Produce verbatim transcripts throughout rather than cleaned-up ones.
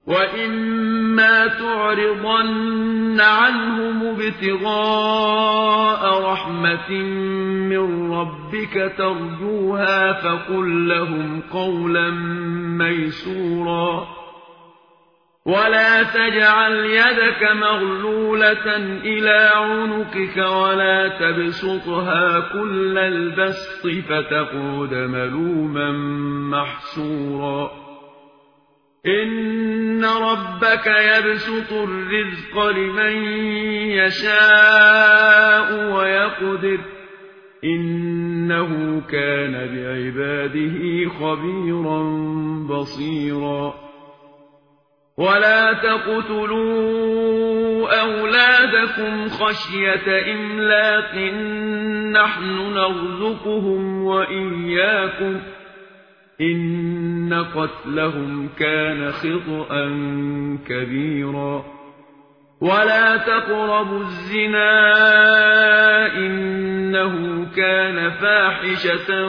وَإِمَّا تُعْرِضَنَّ عَنْهُمُ ابْتِغَاءَ رَحْمَةٍ مِّن رَّبِّكَ تَرْجُوهَا فَقُل لَّهُمْ قَوْلًا مَّيْسُورًا وَلَا تَجْعَلْ يَدَكَ مَغْلُولَةً إِلَىٰ عُنُقِكَ وَلَا تَبْسُطْهَا كُلَّ الْبَسْطِ فَتَقْعُدَ مَلُومًا مَّحْسُورًا إِنَّ رَبَّكَ يَبْسُطُ الرِّزْقَ لِمَن يَشَاءُ وَيَقْدِرُ إِنَّهُ كَانَ بِعِبَادِهِ خَبِيرًا بَصِيرًا وَلَا تَقْتُلُوا أَوْلَادَكُمْ خَشْيَةَ إِمْلَاقٍ نَّحْنُ نَرْزُقُهُمْ وَإِيَّاكُمْ إِنَّ قَتْلَهُمْ كَانَ خِطْئًا كَبِيرًا وَلَا تَقْرَبُوا الزِّنَا إِنَّهُ كَانَ فَاحِشَةً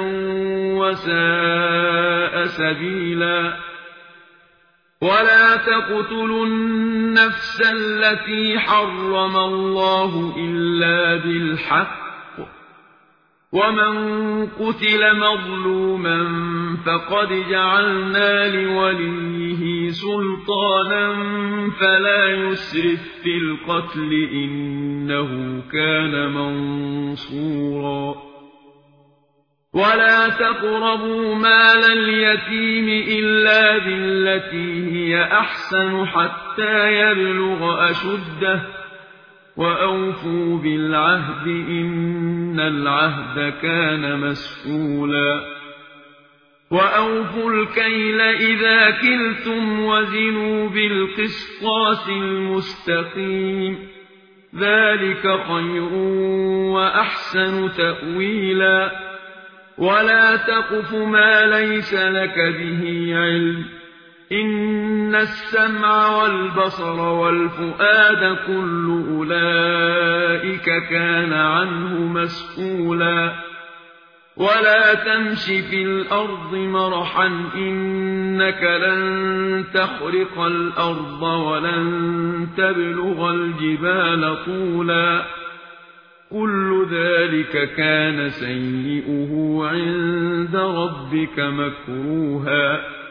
وَسَاءَ سَبِيلًا وَلَا تَقْتُلُوا النَّفْسَ الَّتِي حَرَّمَ اللَّهُ إِلَّا بِالْحَقِّ وَمَن قُتِلَ مَظْلُومًا فَقَدْ جَعَلْنَا لِوَلِيِّهِ سُلْطَانًا فَلَا يُسْرِف فِّي الْقَتْلِ إِنَّهُ كَانَ مَنصُورًا وَلَا تَقْرَبُوا مَالَ الْيَتِيمِ إِلَّا بِالَّتِي هِيَ أَحْسَنُ حَتَّىٰ يَبْلُغَ أَشُدَّهُ وَأَوْفُوا بِالْعَهْدِ إِنَّ الْعَهْدَ كَانَ مَسْئُولًا وَأَوْفُوا الْكَيْلَ إِذَا كِلْتُمْ وَزِنُوا بِالْقِسْطَاسِ الْمُسْتَقِيمِ ذَلِكَ خَيْرٌ وَأَحْسَنُ تَأْوِيلًا وَلَا تَقْفُ مَا لَيْسَ لَكَ بِهِ عِلْمٌ إِنَّ السَّمْعَ وَالْبَصَرَ وَالْفُؤَادَ كُلُّ أُولَٰئِكَ كَانَ عَنْهُ مَسْئُولًا وَلَا تَمْشِ فِي الْأَرْضِ مَرَحًا ۖ إِنَّكَ لَن تَخْرِقَ الْأَرْضَ وَلَن تَبْلُغَ الْجِبَالَ طُولًا كُلُّ ذَٰلِكَ كَانَ سَيِّئُهُ عِندَ رَبِّكَ مَكْرُوهًا